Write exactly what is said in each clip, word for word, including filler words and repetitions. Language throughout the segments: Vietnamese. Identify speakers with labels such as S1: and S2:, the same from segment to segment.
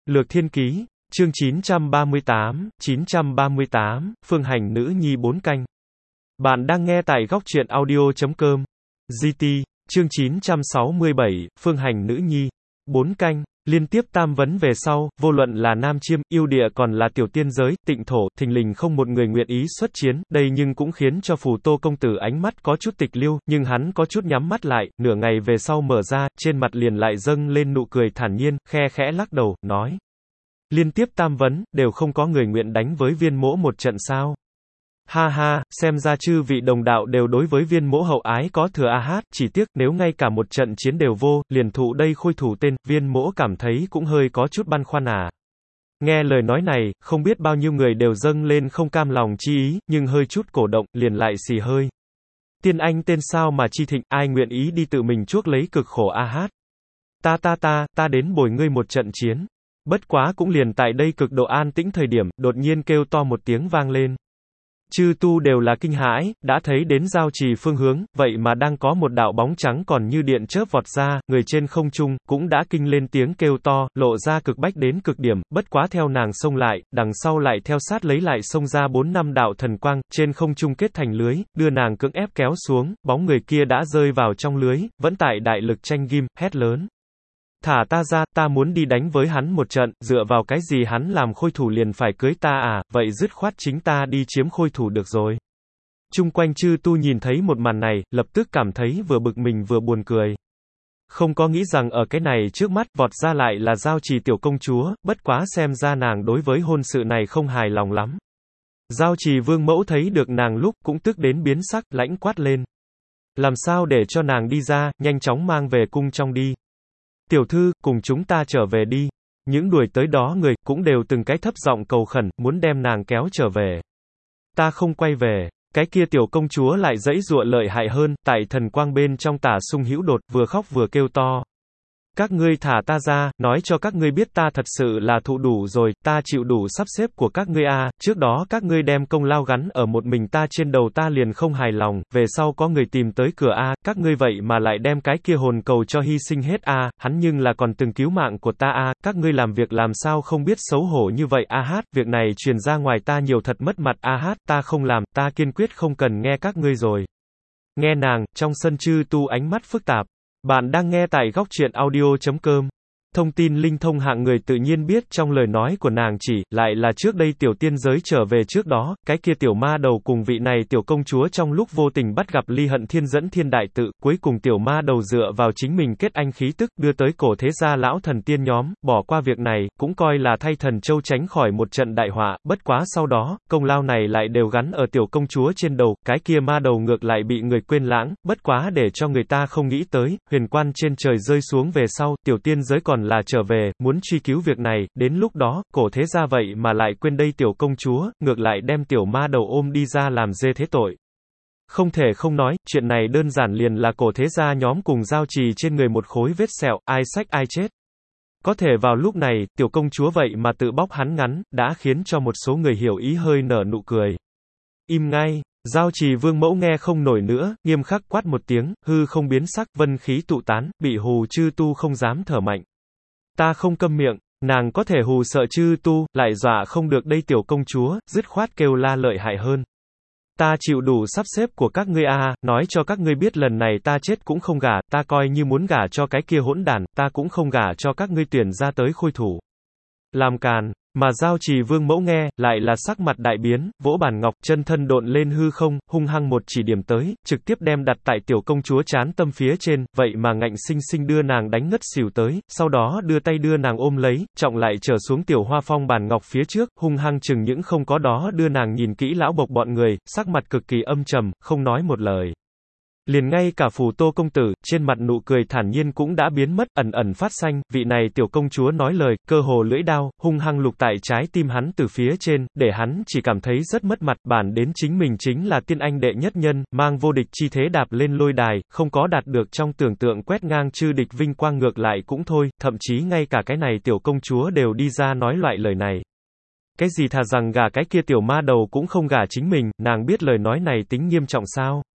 S1: Lược Thiên Ký, chương chín trăm ba mươi tám, chín trăm ba mươi tám, Phương Hành Nữ Nhi bốn canh. Bạn đang nghe tại góc truyện audio chấm com. giê tê, chương chín trăm sáu mươi bảy, Phương Hành Nữ Nhi bốn canh. Liên tiếp tam vấn về sau, vô luận là Nam Chiêm, yêu địa còn là tiểu tiên giới, tịnh thổ, thình lình không một người nguyện ý xuất chiến, đây nhưng cũng khiến cho Phù Tô công tử ánh mắt có chút tịch liêu, nhưng hắn có chút nhắm mắt lại, nửa ngày về sau mở ra, trên mặt liền lại dâng lên nụ cười thản nhiên, khe khẽ lắc đầu, nói. Liên tiếp tam vấn, đều không có người nguyện đánh với viên mỗ một trận sao? Ha ha, xem ra chư vị đồng đạo đều đối với viên mỗ hậu ái có thừa a hát, chỉ tiếc nếu ngay cả một trận chiến đều vô, liền thụ đây khôi thủ tên, viên mỗ cảm thấy cũng hơi có chút băn khoăn à. Nghe lời nói này, không biết bao nhiêu người đều dâng lên không cam lòng chi ý, nhưng hơi chút cổ động, liền lại xì hơi. Tiên anh tên sao mà chi thịnh, ai nguyện ý đi tự mình chuốc lấy cực khổ a hát. Ta ta ta, ta đến bồi ngươi một trận chiến. Bất quá cũng liền tại đây cực độ an tĩnh thời điểm, đột nhiên kêu to một tiếng vang lên. Chư tu đều là kinh hãi, đã thấy đến giao trì phương hướng, vậy mà đang có một đạo bóng trắng còn như điện chớp vọt ra, người trên không trung, cũng đã kinh lên tiếng kêu to, lộ ra cực bách đến cực điểm, bất quá theo nàng xông lại, đằng sau lại theo sát lấy lại xông ra bốn năm đạo thần quang, trên không trung kết thành lưới, đưa nàng cưỡng ép kéo xuống, bóng người kia đã rơi vào trong lưới, vẫn tại đại lực tranh ghim, hét lớn. Thả ta ra, ta muốn đi đánh với hắn một trận, dựa vào cái gì hắn làm khôi thủ liền phải cưới ta à, vậy dứt khoát chính ta đi chiếm khôi thủ được rồi. Chung quanh chư tu nhìn thấy một màn này, lập tức cảm thấy vừa bực mình vừa buồn cười. Không có nghĩ rằng ở cái này trước mắt vọt ra lại là giao trì tiểu công chúa, bất quá xem ra nàng đối với hôn sự này không hài lòng lắm. Giao trì vương mẫu thấy được nàng lúc cũng tức đến biến sắc, lãnh quát lên. Làm sao để cho nàng đi ra, nhanh chóng mang về cung trong đi. Tiểu thư, cùng chúng ta trở về đi. Những đuổi tới đó người, cũng đều từng cái thấp giọng cầu khẩn, muốn đem nàng kéo trở về. Ta không quay về. Cái kia tiểu công chúa lại dãy dụa lợi hại hơn, tại thần quang bên trong tả sung hữu đột, vừa khóc vừa kêu to. Các ngươi thả ta ra, nói cho các ngươi biết ta thật sự là thụ đủ rồi, ta chịu đủ sắp xếp của các ngươi a. À. Trước đó các ngươi đem công lao gắn ở một mình ta trên đầu ta liền không hài lòng, về sau có người tìm tới cửa a, à. Các ngươi vậy mà lại đem cái kia hồn cầu cho hy sinh hết a, à. Hắn nhưng là còn từng cứu mạng của ta a, à. Các ngươi làm việc làm sao không biết xấu hổ như vậy a hát, việc này truyền ra ngoài ta nhiều thật mất mặt a hát, ta không làm, ta kiên quyết không cần nghe các ngươi rồi. Nghe nàng, trong sân chư tu ánh mắt phức tạp. Bạn đang nghe tại góc truyện audio chấm com. Thông tin linh thông hạng người tự nhiên biết trong lời nói của nàng chỉ, lại là trước đây tiểu tiên giới trở về trước đó, cái kia tiểu ma đầu cùng vị này tiểu công chúa trong lúc vô tình bắt gặp ly hận thiên dẫn thiên đại tự, cuối cùng tiểu ma đầu dựa vào chính mình kết anh khí tức, đưa tới cổ thế gia lão thần tiên nhóm, bỏ qua việc này, cũng coi là thay thần châu tránh khỏi một trận đại họa, bất quá sau đó, công lao này lại đều gắn ở tiểu công chúa trên đầu, cái kia ma đầu ngược lại bị người quên lãng, bất quá để cho người ta không nghĩ tới, huyền quan trên trời rơi xuống về sau, tiểu tiên giới còn là trở về, muốn truy cứu việc này, đến lúc đó, cổ thế gia vậy mà lại quên đây tiểu công chúa, ngược lại đem tiểu ma đầu ôm đi ra làm dê thế tội. Không thể không nói, chuyện này đơn giản liền là cổ thế gia nhóm cùng giao trì trên người một khối vết sẹo, ai xách ai chết. Có thể vào lúc này, tiểu công chúa vậy mà tự bóc hắn ngắn, đã khiến cho một số người hiểu ý hơi nở nụ cười. Im ngay. Giao trì vương mẫu nghe không nổi nữa, nghiêm khắc quát một tiếng, hư không biến sắc, vân khí tụ tán, bị hù chư tu không dám thở mạnh. Ta không câm miệng, nàng có thể hù sợ chư tu, lại dọa không được đây tiểu công chúa, dứt khoát kêu la lợi hại hơn. Ta chịu đủ sắp xếp của các ngươi a, à, nói cho các ngươi biết lần này ta chết cũng không gả, ta coi như muốn gả cho cái kia hỗn đản, ta cũng không gả cho các ngươi tuyển ra tới khôi thủ. Làm càn. Mà giao trì vương mẫu nghe, lại là sắc mặt đại biến, vỗ bàn ngọc, chân thân độn lên hư không, hung hăng một chỉ điểm tới, trực tiếp đem đặt tại tiểu công chúa trán tâm phía trên, vậy mà ngạnh sinh sinh đưa nàng đánh ngất xỉu tới, sau đó đưa tay đưa nàng ôm lấy, trọng lại trở xuống tiểu hoa phong bàn ngọc phía trước, hung hăng chừng những không có đó đưa nàng nhìn kỹ lão bộc bọn người, sắc mặt cực kỳ âm trầm, không nói một lời. Liền ngay cả Phù Tô công tử, trên mặt nụ cười thản nhiên cũng đã biến mất, ẩn ẩn phát xanh, vị này tiểu công chúa nói lời, cơ hồ lưỡi đao, hung hăng lục tại trái tim hắn từ phía trên, để hắn chỉ cảm thấy rất mất mặt, bản đến chính mình chính là tiên anh đệ nhất nhân, mang vô địch chi thế đạp lên lôi đài, không có đạt được trong tưởng tượng quét ngang chư địch vinh quang ngược lại cũng thôi, thậm chí ngay cả cái này tiểu công chúa đều đi ra nói loại lời này. Cái gì thà rằng gả cái kia tiểu ma đầu cũng không gả chính mình, nàng biết lời nói này tính nghiêm trọng sao?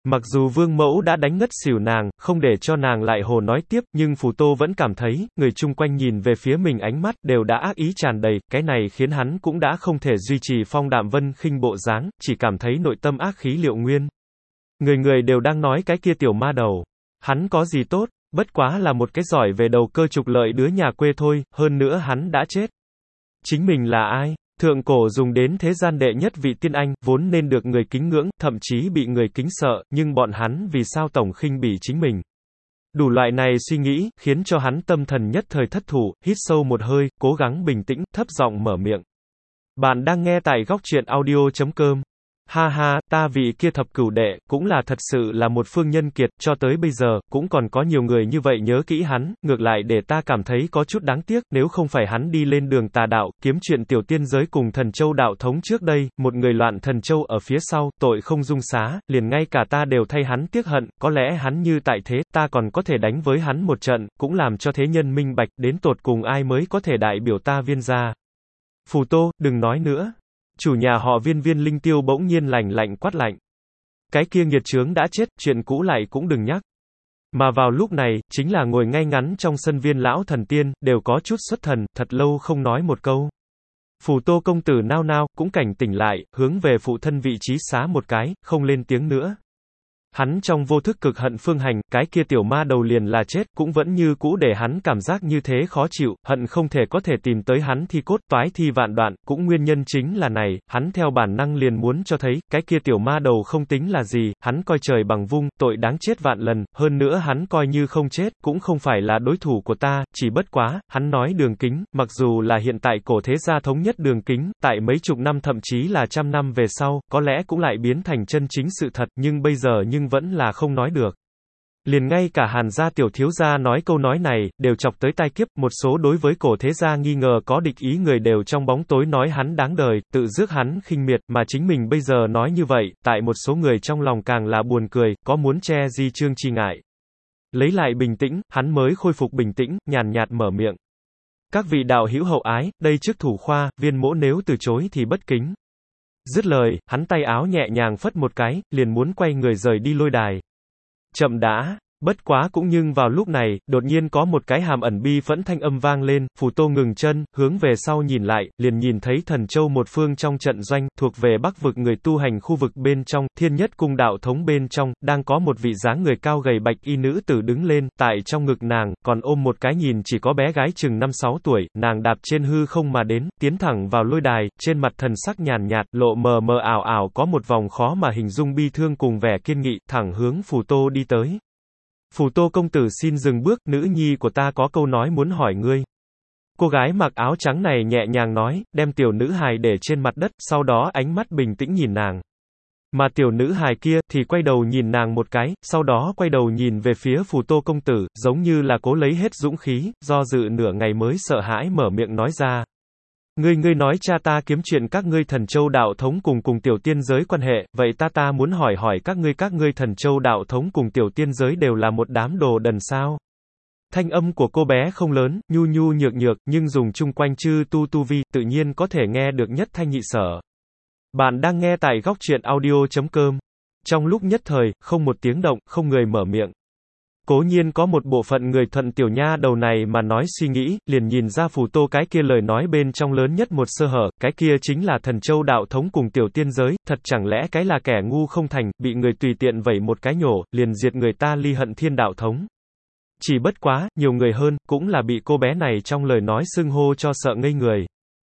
S1: Mặc dù vương mẫu đã đánh ngất xỉu nàng, không để cho nàng lại hồ nói tiếp, nhưng Phù Tô vẫn cảm thấy, người chung quanh nhìn về phía mình ánh mắt, đều đã ác ý tràn đầy, cái này khiến hắn cũng đã không thể duy trì phong đạm vân khinh bộ dáng, chỉ cảm thấy nội tâm ác khí liệu nguyên. Người người đều đang nói cái kia tiểu ma đầu. Hắn có gì tốt, bất quá là một cái giỏi về đầu cơ trục lợi đứa nhà quê thôi, hơn nữa hắn đã chết. Chính mình là ai? Thượng cổ dùng đến thế gian đệ nhất vị tiên anh, vốn nên được người kính ngưỡng, thậm chí bị người kính sợ, nhưng bọn hắn vì sao tổng khinh bỉ chính mình? Đủ loại này suy nghĩ, khiến cho hắn tâm thần nhất thời thất thủ, hít sâu một hơi, cố gắng bình tĩnh, thấp giọng mở miệng. Bạn đang nghe tại góc truyện audio chấm com. Ha ha, ta vị kia thập cửu đệ, cũng là thật sự là một phương nhân kiệt, cho tới bây giờ, cũng còn có nhiều người như vậy nhớ kỹ hắn, ngược lại để ta cảm thấy có chút đáng tiếc, nếu không phải hắn đi lên đường tà đạo, kiếm chuyện tiểu tiên giới cùng thần châu đạo thống trước đây, một người loạn thần châu ở phía sau, tội không dung xá, liền ngay cả ta đều thay hắn tiếc hận, có lẽ hắn như tại thế, ta còn có thể đánh với hắn một trận, cũng làm cho thế nhân minh bạch, đến tột cùng ai mới có thể đại biểu ta Viên gia. Phù Tô, đừng nói nữa. Chủ nhà họ Viên Viên Linh Tiêu bỗng nhiên lạnh lạnh quát lạnh. Cái kia nghiệt chướng đã chết, chuyện cũ lại cũng đừng nhắc. Mà vào lúc này, chính là ngồi ngay ngắn trong sân Viên lão thần tiên, đều có chút xuất thần, thật lâu không nói một câu. Phù Tô công tử nao nao, cũng cảnh tỉnh lại, hướng về phụ thân vị trí xá một cái, không lên tiếng nữa. Hắn trong vô thức cực hận Phương Hành, cái kia tiểu ma đầu liền là chết, cũng vẫn như cũ để hắn cảm giác như thế khó chịu, hận không thể có thể tìm tới hắn thi cốt, toái thi vạn đoạn, cũng nguyên nhân chính là này, hắn theo bản năng liền muốn cho thấy, cái kia tiểu ma đầu không tính là gì, hắn coi trời bằng vung, tội đáng chết vạn lần, hơn nữa hắn coi như không chết, cũng không phải là đối thủ của ta, chỉ bất quá, hắn nói Đường Kính, mặc dù là hiện tại cổ thế gia thống nhất Đường Kính, tại mấy chục năm thậm chí là trăm năm về sau, có lẽ cũng lại biến thành chân chính sự thật, nhưng bây giờ nhưng vẫn là không nói được. Liền ngay cả Hàn gia tiểu thiếu gia nói câu nói này, đều chọc tới tai kiếp, một số đối với cổ thế gia nghi ngờ có địch ý người đều trong bóng tối nói hắn đáng đời, tự rước hắn khinh miệt, mà chính mình bây giờ nói như vậy, tại một số người trong lòng càng là buồn cười, có muốn che di trương chi ngại. Lấy lại bình tĩnh, hắn mới khôi phục bình tĩnh, nhàn nhạt mở miệng. Các vị đạo hữu hậu ái, đây trước thủ khoa, Viên mỗ nếu từ chối thì bất kính. Dứt lời, hắn tay áo nhẹ nhàng phất một cái, liền muốn quay người rời đi lôi đài. Chậm đã, bất quá cũng nhưng vào lúc này, đột nhiên có một cái hàm ẩn bi phẫn thanh âm vang lên, Phù Tô ngừng chân, hướng về sau nhìn lại, liền nhìn thấy Thần Châu một phương trong trận doanh, thuộc về Bắc vực người tu hành khu vực bên trong, Thiên Nhất cung đạo thống bên trong, đang có một vị dáng người cao gầy bạch y nữ tử đứng lên, tại trong ngực nàng, còn ôm một cái nhìn chỉ có bé gái chừng năm sáu tuổi, nàng đạp trên hư không mà đến, tiến thẳng vào lôi đài, trên mặt thần sắc nhàn nhạt, lộ mờ mờ ảo ảo có một vòng khó mà hình dung bi thương cùng vẻ kiên nghị, thẳng hướng Phù Tô đi tới. Phù Tô công tử xin dừng bước, nữ nhi của ta có câu nói muốn hỏi ngươi. Cô gái mặc áo trắng này nhẹ nhàng nói, đem tiểu nữ hài để trên mặt đất, sau đó ánh mắt bình tĩnh nhìn nàng. Mà tiểu nữ hài kia, thì quay đầu nhìn nàng một cái, sau đó quay đầu nhìn về phía Phù Tô công tử, giống như là cố lấy hết dũng khí, do dự nửa ngày mới sợ hãi mở miệng nói ra. Ngươi ngươi nói cha ta kiếm chuyện các ngươi Thần Châu đạo thống cùng cùng tiểu tiên giới quan hệ, vậy ta ta muốn hỏi hỏi các ngươi các ngươi Thần Châu đạo thống cùng tiểu tiên giới đều là một đám đồ đần sao? Thanh âm của cô bé không lớn, nhu nhu nhược nhược, nhưng dùng chung quanh chư tu tu vi, tự nhiên có thể nghe được nhất thanh nhị sở. Bạn đang nghe tại góc truyện audio chấm com. Trong lúc nhất thời, không một tiếng động, không người mở miệng. Cố nhiên có một bộ phận người thuận tiểu nha đầu này mà nói suy nghĩ, liền nhìn ra Phù Tô cái kia lời nói bên trong lớn nhất một sơ hở, cái kia chính là Thần Châu đạo thống cùng tiểu tiên giới, thật chẳng lẽ cái là kẻ ngu không thành, bị người tùy tiện vẩy một cái nhổ, liền diệt người ta ly hận thiên đạo thống. Chỉ bất quá, nhiều người hơn, cũng là bị cô bé này trong lời nói xưng hô cho sợ ngây người.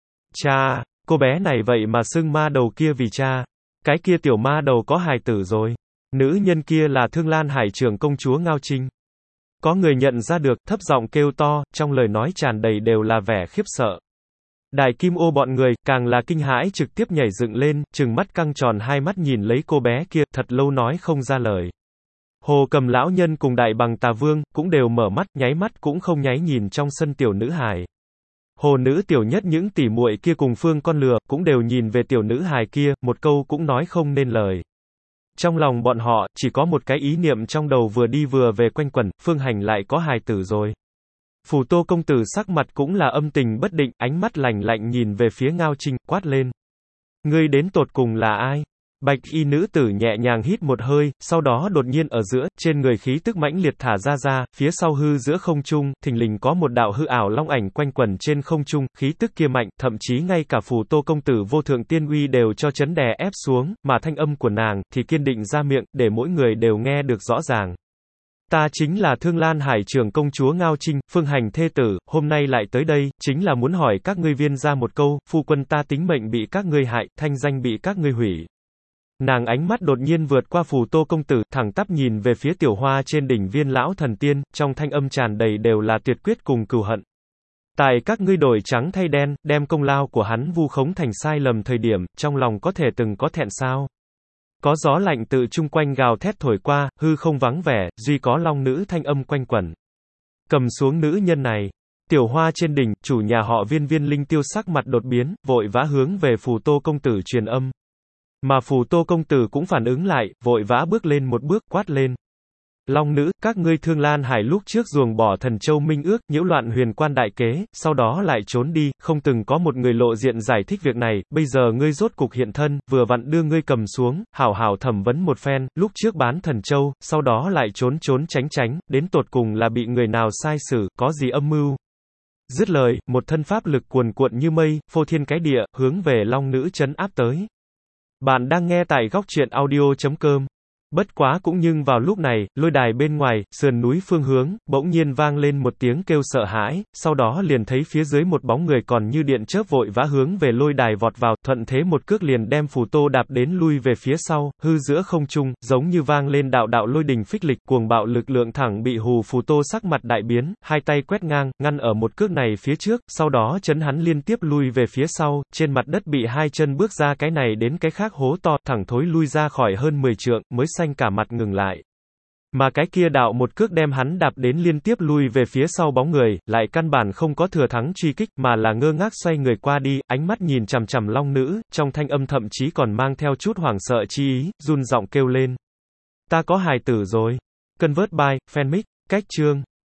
S1: Cha, cô bé này vậy mà xưng ma đầu kia vì cha, cái kia tiểu ma đầu có hài tử rồi. Nữ nhân kia là Thương Lan Hải trưởng công chúa Ngao Trinh. Có người nhận ra được, thấp giọng kêu to, trong lời nói tràn đầy đều là vẻ khiếp sợ. Đài Kim Ô bọn người, càng là kinh hãi trực tiếp nhảy dựng lên, trừng mắt căng tròn hai mắt nhìn lấy cô bé kia, thật lâu nói không ra lời. Hồ Cầm lão nhân cùng Đại Bằng Tà Vương, cũng đều mở mắt, nháy mắt cũng không nháy nhìn trong sân tiểu nữ hài. Hồ nữ tiểu nhất những tỷ muội kia cùng Phương con lừa, cũng đều nhìn về tiểu nữ hài kia, một câu cũng nói không nên lời. Trong lòng bọn họ, chỉ có một cái ý niệm trong đầu vừa đi vừa về quanh quẩn, Phương Hành lại có hài tử rồi. Phù Tô công tử sắc mặt cũng là âm tình bất định, ánh mắt lạnh lạnh nhìn về phía Ngao Trinh, quát lên. Ngươi đến tột cùng là ai? Bạch y nữ tử nhẹ nhàng hít một hơi, sau đó đột nhiên ở giữa, trên người khí tức mãnh liệt thả ra ra, phía sau hư giữa không trung, thình lình có một đạo hư ảo long ảnh quanh quẩn trên không trung, khí tức kia mạnh, thậm chí ngay cả Phù Tô công tử vô thượng tiên uy đều cho chấn đè ép xuống, mà thanh âm của nàng thì kiên định ra miệng, để mỗi người đều nghe được rõ ràng. Ta chính là Thương Lan Hải trưởng công chúa Ngao Trinh, Phương Hành thê tử, hôm nay lại tới đây, chính là muốn hỏi các ngươi Viên gia một câu, phu quân ta tính mệnh bị các ngươi hại, thanh danh bị các ngươi hủy. Nàng ánh mắt đột nhiên vượt qua Phù Tô công tử, thẳng tắp nhìn về phía tiểu hoa trên đỉnh Viên lão thần tiên, trong thanh âm tràn đầy đều là tuyệt quyết cùng cừu hận. Tại các ngươi đổi trắng thay đen, đem công lao của hắn vu khống thành sai lầm thời điểm, trong lòng có thể từng có thẹn sao? Có gió lạnh tự chung quanh gào thét thổi qua, hư không vắng vẻ, duy có long nữ thanh âm quanh quẩn. Cầm xuống nữ nhân này. Tiểu hoa trên đỉnh, chủ nhà họ Viên Viên Linh Tiêu sắc mặt đột biến, vội vã hướng về Phù Tô công tử truyền âm. Mà Phù Tô công tử cũng phản ứng lại, vội vã bước lên một bước, quát lên. Long nữ, các ngươi Thương Lan Hải lúc trước ruồng bỏ Thần Châu minh ước, nhiễu loạn huyền quan đại kế, sau đó lại trốn đi, không từng có một người lộ diện giải thích việc này, bây giờ ngươi rốt cục hiện thân, vừa vặn đưa ngươi cầm xuống, hảo hảo thẩm vấn một phen, lúc trước bán Thần Châu, sau đó lại trốn trốn tránh tránh, đến tột cùng là bị người nào sai xử, có gì âm mưu. Dứt lời, một thân pháp lực cuồn cuộn như mây, phô thiên cái địa, hướng về long nữ trấn áp tới. Bạn đang nghe tại góc truyện audio chấm com. Bất quá cũng nhưng vào lúc này, lôi đài bên ngoài, sườn núi phương hướng, bỗng nhiên vang lên một tiếng kêu sợ hãi, sau đó liền thấy phía dưới một bóng người còn như điện chớp vội vã hướng về lôi đài vọt vào, thuận thế một cước liền đem Phù Tô đạp đến lui về phía sau, hư giữa không trung, giống như vang lên đạo đạo lôi đình phích lịch, cuồng bạo lực lượng thẳng bị hù Phù Tô sắc mặt đại biến, hai tay quét ngang, ngăn ở một cước này phía trước, sau đó chấn hắn liên tiếp lui về phía sau, trên mặt đất bị hai chân bước ra cái này đến cái khác hố to, thẳng thối lui ra khỏi hơn mười trượng, mới xanh cả mặt ngừng lại. Mà cái kia đạo một cước đem hắn đạp đến liên tiếp lui về phía sau bóng người, lại căn bản không có thừa thắng truy kích, mà là ngơ ngác xoay người qua đi, ánh mắt nhìn chằm chằm long nữ, trong thanh âm thậm chí còn mang theo chút hoảng sợ chi ý, run giọng kêu lên. Ta có hài tử rồi. Convert by, fanmic, cách chương.